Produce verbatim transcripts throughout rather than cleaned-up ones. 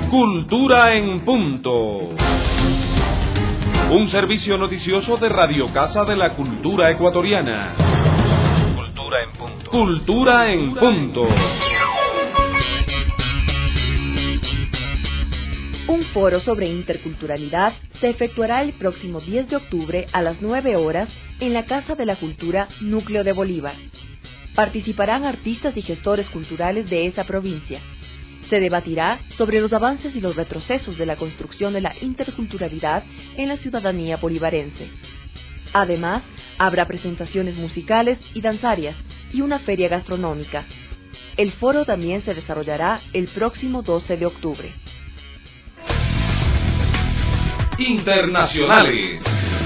Cultura en Punto. Un servicio noticioso de Radio Casa de la Cultura Ecuatoriana. Cultura en Punto. Cultura en Punto. Un foro sobre interculturalidad se efectuará el próximo diez de octubre a las nueve horas en la Casa de la Cultura Núcleo de Bolívar. Participarán artistas y gestores culturales de esa provincia. Se debatirá sobre los avances y los retrocesos de la construcción de la interculturalidad en la ciudadanía bolivarense. Además, habrá presentaciones musicales y danzarias y una feria gastronómica. El foro también se desarrollará el próximo doce de octubre. Internacionales.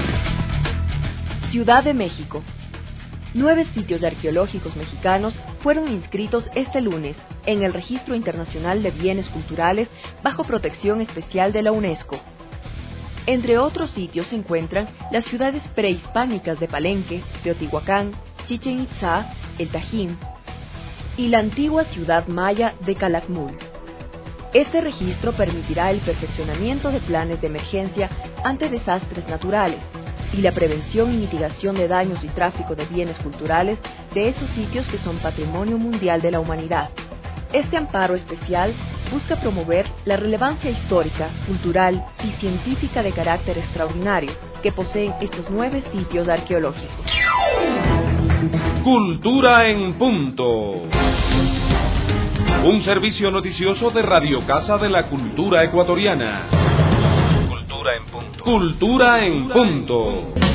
Ciudad de México. Nueve sitios arqueológicos mexicanos fueron inscritos este lunes en el Registro Internacional de Bienes Culturales bajo protección especial de la UNESCO. Entre otros sitios se encuentran las ciudades prehispánicas de Palenque, Teotihuacán, Chichén Itzá, El Tajín y la antigua ciudad maya de Calakmul. Este registro permitirá el perfeccionamiento de planes de emergencia ante desastres naturales y la prevención y mitigación de daños y tráfico de bienes culturales de esos sitios que son patrimonio mundial de la humanidad. Este amparo especial busca promover la relevancia histórica, cultural y científica de carácter extraordinario que poseen estos nueve sitios arqueológicos. Cultura en Punto. Un servicio noticioso de Radio Casa de la Cultura Ecuatoriana. Cultura en Punto. Cultura en Punto.